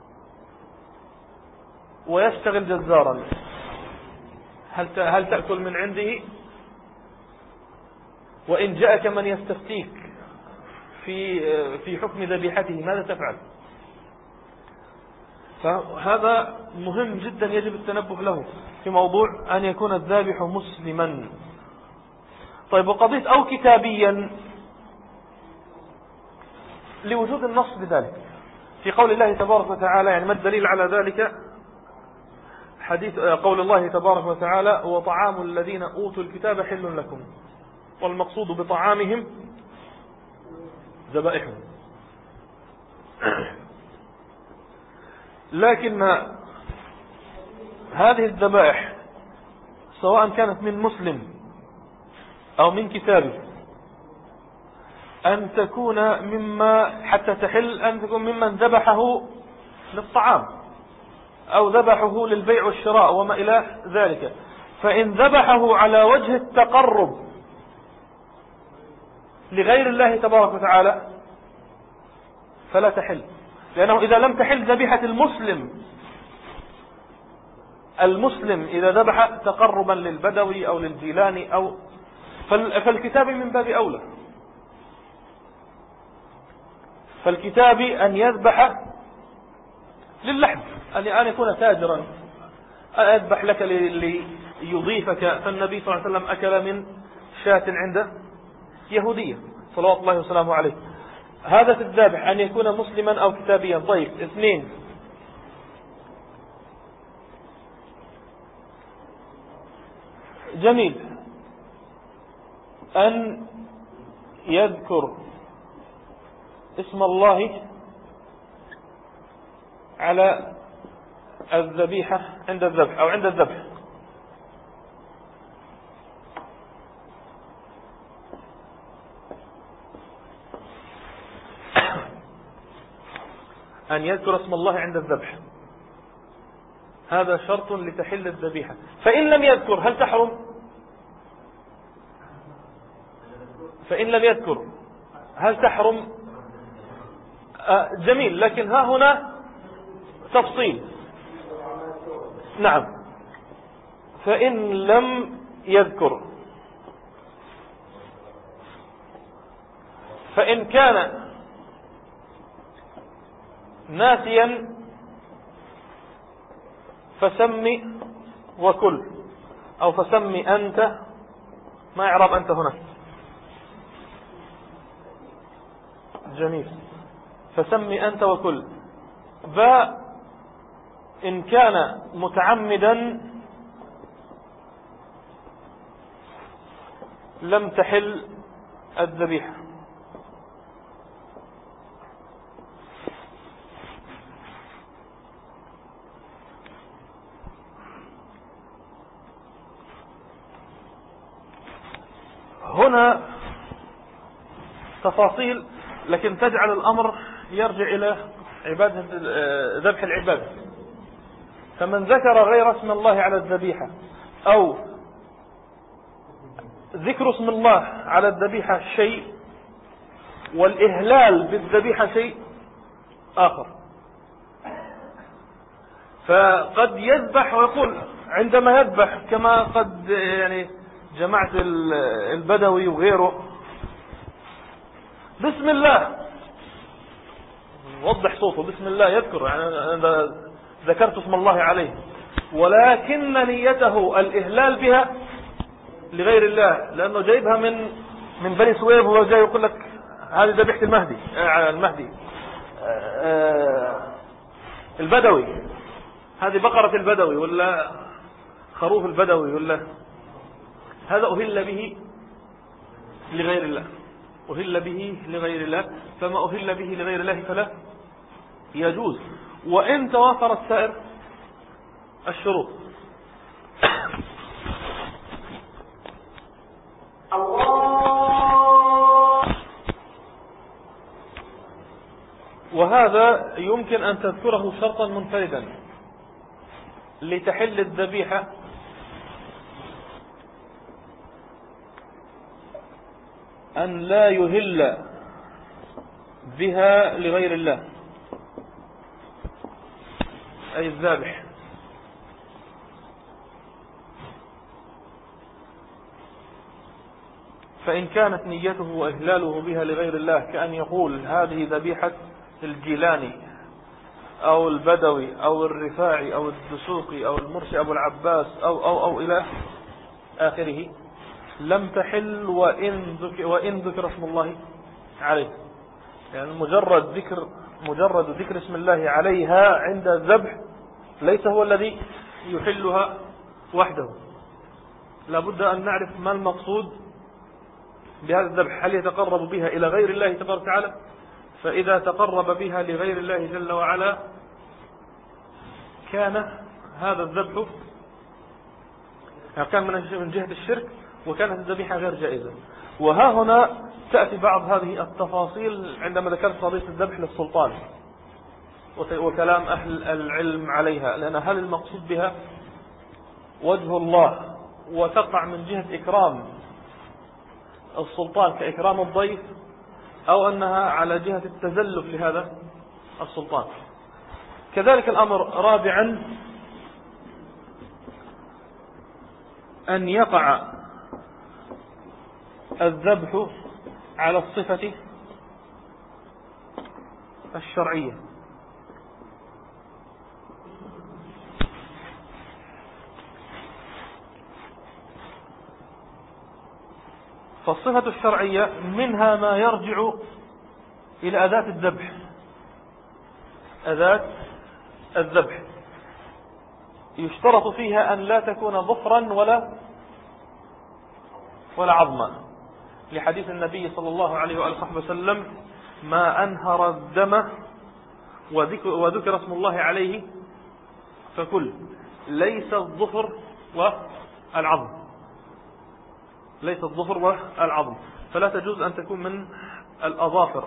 ويشتغل جزارا، هل هل تأكل من عنده؟ وإن جاءك من يستفتيك في في حكم ذبيحته ماذا تفعل؟ فهذا مهم جدا يجب التنبه له في موضوع أن يكون الذابح مسلما. طيب، وقضية أو كتابيا لوجود النص بذلك في قول الله تبارك وتعالى، يعني ما الدليل على ذلك؟ حديث قول الله تبارك وتعالى: وطعام الذين أوتوا الكتاب حل لكم، والمقصود بطعامهم ذبائحهم. لكن هذه الذبائح سواء كانت من مسلم أو من كتابي أن تكون مما حتى تحل أن تكون ممن ذبحه للطعام أو ذبحه للبيع والشراء وما إلى ذلك، فإن ذبحه على وجه التقرب لغير الله تبارك وتعالى فلا تحل، لأنه إذا لم تحل ذبيحة المسلم المسلم إذا ذبح تقربا للبدوي أو للجيلاني أو فالكتاب من باب أولى. فالكتابي أن يذبح للحم، أن يكون تاجرا، أن يذبح لك ليضيفك. فالنبي صلى الله عليه وسلم أكل من شاة عند يهودية صلوات الله وسلامه عليه. هذا في الذابح أن يكون مسلما أو كتابيا. طيب، اثنين، جميل، أن يذكر اسم الله على الذبيحة عند الذبح أو عند الذبح. أن يذكر اسم الله عند الذبح، هذا شرط لتحل الذبيحة. فإن لم يذكر هل تحرم؟ فإن لم يذكر هل تحرم؟ آه جميل، لكن ها هنا تفصيل. نعم، فإن لم يذكر، فإن كان ناسيا فسمي وكل، أو فسمي أنت. ما إعراب أنت هنا؟ جميل، فسمي أنت وكل. باء إن كان متعمدا لم تحل الذبيحة. هنا تفاصيل، لكن تجعل الأمر يرجع إلى عبادة ذبح العبادة. فمن ذكر غير اسم الله على الذبيحة، أو ذكر اسم الله على الذبيحة شيء، والإهلال بالذبيحة شيء آخر. فقد يذبح ويقول عندما يذبح، كما قد يعني جماعة البدوي وغيره، بسم الله، وضح صوته بسم الله، يذكر يعني أنا ذكرت اسم الله عليه، ولكن نيته الإهلال بها لغير الله، لأنه جايبها من من بني سويب، وهو جاي يقول لك هذه ذبيحة المهدي آه المهدي آه البدوي، هذه بقرة البدوي ولا خروف البدوي، ولا هذا أهل به لغير الله، أهل به لغير الله. فما أهل به لغير الله فلا يجوز، وإن توافرت سائر الشروط. وهذا يمكن أن تذكره شرطا منفردا لتحل الذبيحة، أن لا يهل بها لغير الله، أي الذابح. فإن كانت نيته وإهلاله بها لغير الله، كأن يقول هذه ذبيحة الجيلاني أو البدوي أو الرفاعي أو الدسوقي أو المرسي أبو العباس أو أو أو إلى آخره، لم تحل وإن ذكر, وإن ذكر اسم الله عليه. يعني مجرد ذكر مجرد ذكر اسم الله عليها عند الذبح ليس هو الذي يحلها وحده. لابد أن نعرف ما المقصود بهذا الذبح، هل يتقرب بها إلى غير الله تبارك وتعالى؟ فإذا تقرب بها لغير الله جل وعلا كان هذا الذبح كان من جهة الشرك، وكانت الذبيحة غير جائزة. وها هنا تأتي بعض هذه التفاصيل عندما ذكرت قضية الذبح للسلطان وكلام أهل العلم عليها، لأن هل المقصود بها وجه الله وتقع من جهة إكرام السلطان كإكرام الضيف، أو أنها على جهة التزلف لهذا السلطان. كذلك الأمر. رابعا، أن يقع الذبح على الصفة الشرعية. فالصفة الشرعية منها ما يرجع إلى أداة الذبح. أداة الذبح يشترط فيها أن لا تكون ظفرا ولا ولا عظما، لحديث النبي صلى الله عليه وآله وصحبه وسلم: ما أنهر الدم وذكر, وذكر اسم الله عليه فكل، ليس الظفر والعظم، ليس الظفر والعظم، فلا تجوز أن تكون من الأظافر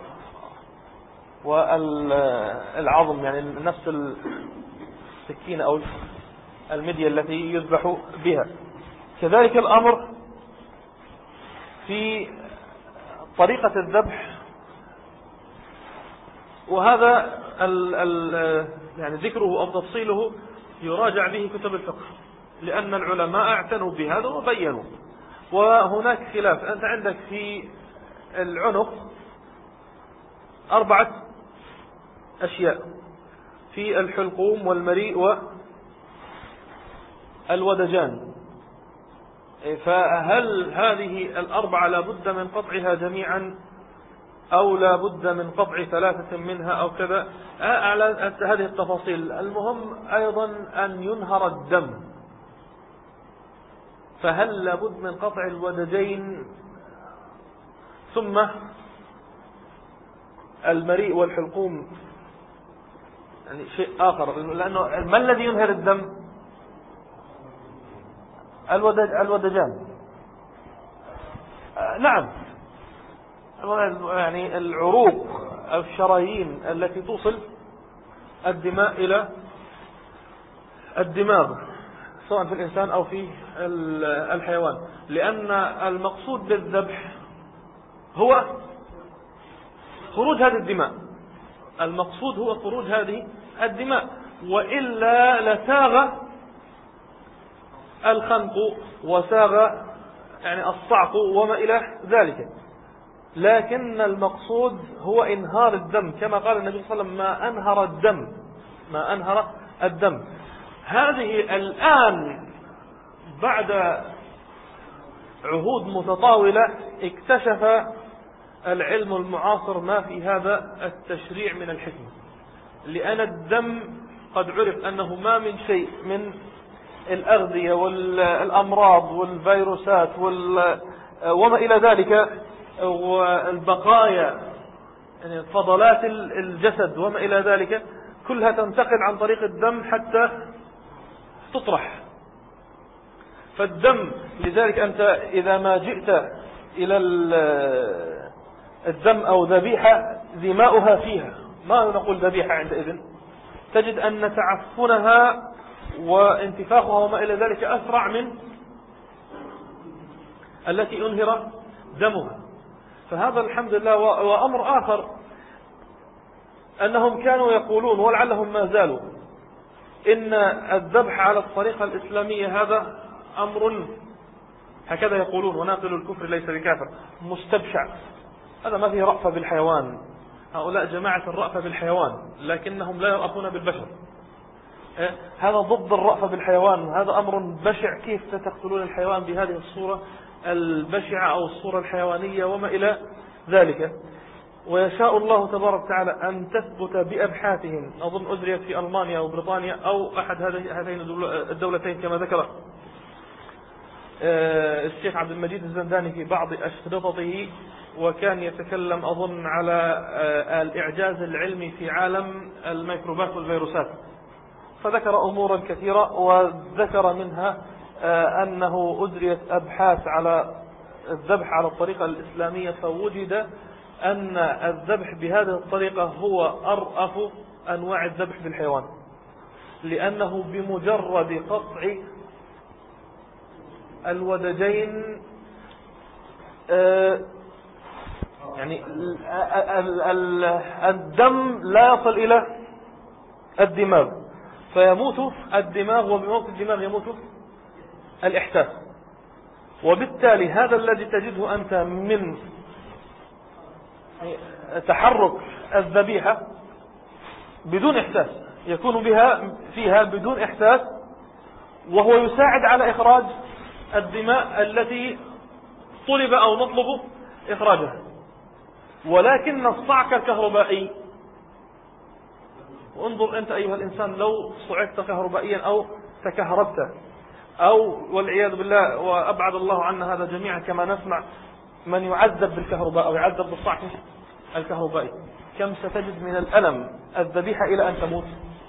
والعظم، يعني نفس السكينة أو المدية التي يذبح بها. كذلك الأمر في طريقة الذبح، وهذا ال ال يعني ذكره أو تفصيله يراجع به كتب الفقه، لأن العلماء اعتنوا بهذا وبينوا. وهناك خلاف، أنت عندك في العنق أربعة أشياء: في الحلقوم والمريء والودجان، فهل هذه الأربعة لا بد من قطعها جميعا أو لا بد من قطع ثلاثة منها أو كذا؟ على هذه التفاصيل. المهم أيضا أن ينهر الدم، فهل لا بد من قطع الودجين ثم المريء والحلقوم؟ يعني شيء آخر، لأنه ما الذي ينهر الدم؟ الودج الودجان. آه نعم، يعني العروق أو الشرايين التي توصل الدماء إلى الدماغ، سواء في الإنسان أو في الحيوان، لأن المقصود بالذبح هو خروج هذه الدماء، المقصود هو خروج هذه الدماء، وإلا لساغ الخنق وساغ يعني الصعق وما إلى ذلك. لكن المقصود هو إنهار الدم، كما قال النبي صلى الله عليه وسلم: ما أنهر الدم، ما أنهر الدم. هذه الآن بعد عهود متطاولة اكتشف العلم المعاصر ما في هذا التشريع من الحكمة، لأن الدم قد عرف أنه ما من شيء من الأغذية والأمراض والفيروسات وما إلى ذلك والبقايا، يعني فضلات الجسد وما إلى ذلك، كلها تنتقل عن طريق الدم حتى تطرح. فالدم، لذلك أنت إذا ما جئت إلى الدم أو ذبيحة دماؤها فيها، ما نقول ذبيحة عندئذ، تجد أن تعفنها وانتفاخها وما إلى ذلك أسرع من التي أنهر دمها. فهذا الحمد لله. وأمر آخر أنهم كانوا يقولون ولعلهم ما زالوا إن الذبح على الطريقة الإسلامية هذا أمر، هكذا يقولون، وناقل الكفر ليس بكافر، مستبشع، هذا ما فيه رأفة بالحيوان. هؤلاء جماعة الرأفة بالحيوان، لكنهم لا يرأفون بالبشر. هذا ضد الرأفة بالحيوان، هذا أمر بشع. كيف تقتلون الحيوان بهذه الصورة البشعة أو الصورة الحيوانية وما إلى ذلك؟ ويشاء الله تبارك وتعالى أن تثبت بأبحاثهم، أظن أجريت في ألمانيا أو بريطانيا أو أحد هذين الدولتين كما ذكر الشيخ عبد المجيد الزنداني في بعض أشرطته، وكان يتكلم أظن على الإعجاز العلمي في عالم الميكروبات والفيروسات، فذكر أمورا كثيرة، وذكر منها أنه أجريت أبحاث على الذبح على الطريقة الإسلامية، فوجد أن الذبح بهذه الطريقة هو أرأف أنواع الذبح بالحيوان، لأنه بمجرد قطع الودجين يعني الدم لا يصل إلى الدماغ، فيموت الدماغ، وبموت الدماغ يموت الإحساس. وبالتالي هذا الذي تجده أنت من تحرك الذبيحة بدون إحساس، يكون بها فيها بدون إحساس، وهو يساعد على إخراج الدماء التي طلب أو نطلب إخراجها. ولكن الصعق الكهربائي، وانظر أنت أيها الإنسان لو صعقت كهربائيا أو تكهربت أو والعياذ بالله وأبعد الله عنا هذا جميعا، كما نسمع من يعذب بالكهرباء أو يعذب بالصعق الكهربائي، كم ستجد من الألم الذبيحة إلى أن تموت.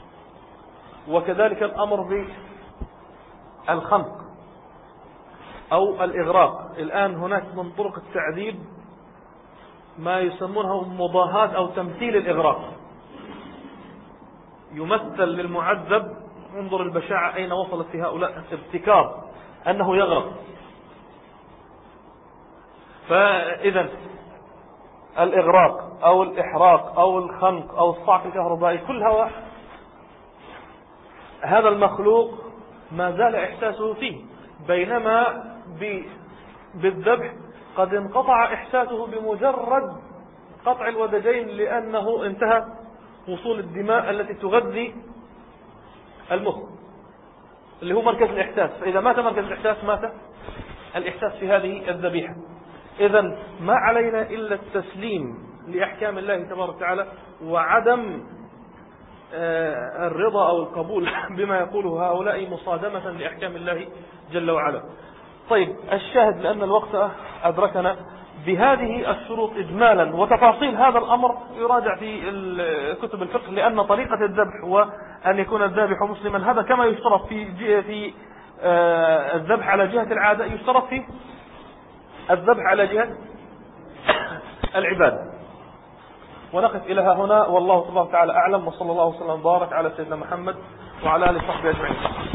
وكذلك الأمر بالخنق أو الإغراق. الآن هناك من طرق التعذيب ما يسمونه مضاهاة أو تمثيل الإغراق، يمثل للمعذب، انظر البشاعة أين وصلت في هؤلاء، ابتكار أنه يغرق. فإذا الإغراق أو الإحراق أو الخنق أو الصعق الكهربائي كل هو هذا المخلوق ما زال إحساسه فيه، بينما بالذبح قد انقطع إحساسه بمجرد قطع الودجين، لأنه انتهى وصول الدماء التي تغذي المخ اللي هو مركز الإحساس. فإذا مات مركز الإحساس مات الإحساس في هذه الذبيحة. إذن ما علينا إلا التسليم لأحكام الله تبارك وتعالى، وعدم الرضا أو القبول بما يقوله هؤلاء مصادمة لأحكام الله جل وعلا. طيب، الشاهد لأن الوقت أدركنا، بهذه الشروط إجمالا، وتفاصيل هذا الأمر يراجع في كتب الفقه، لأن طريقة الذبح وأن يكون الذابح مسلما هذا كما يشترط في في الذبح على جهة العادة، يشترط في الذبح على جهة العبادة. ونقف إلى هنا، والله تبارك وتعالى أعلم، وصلى الله وسلم وبارك على سيدنا محمد وعلى آله وصحبه أجمعين.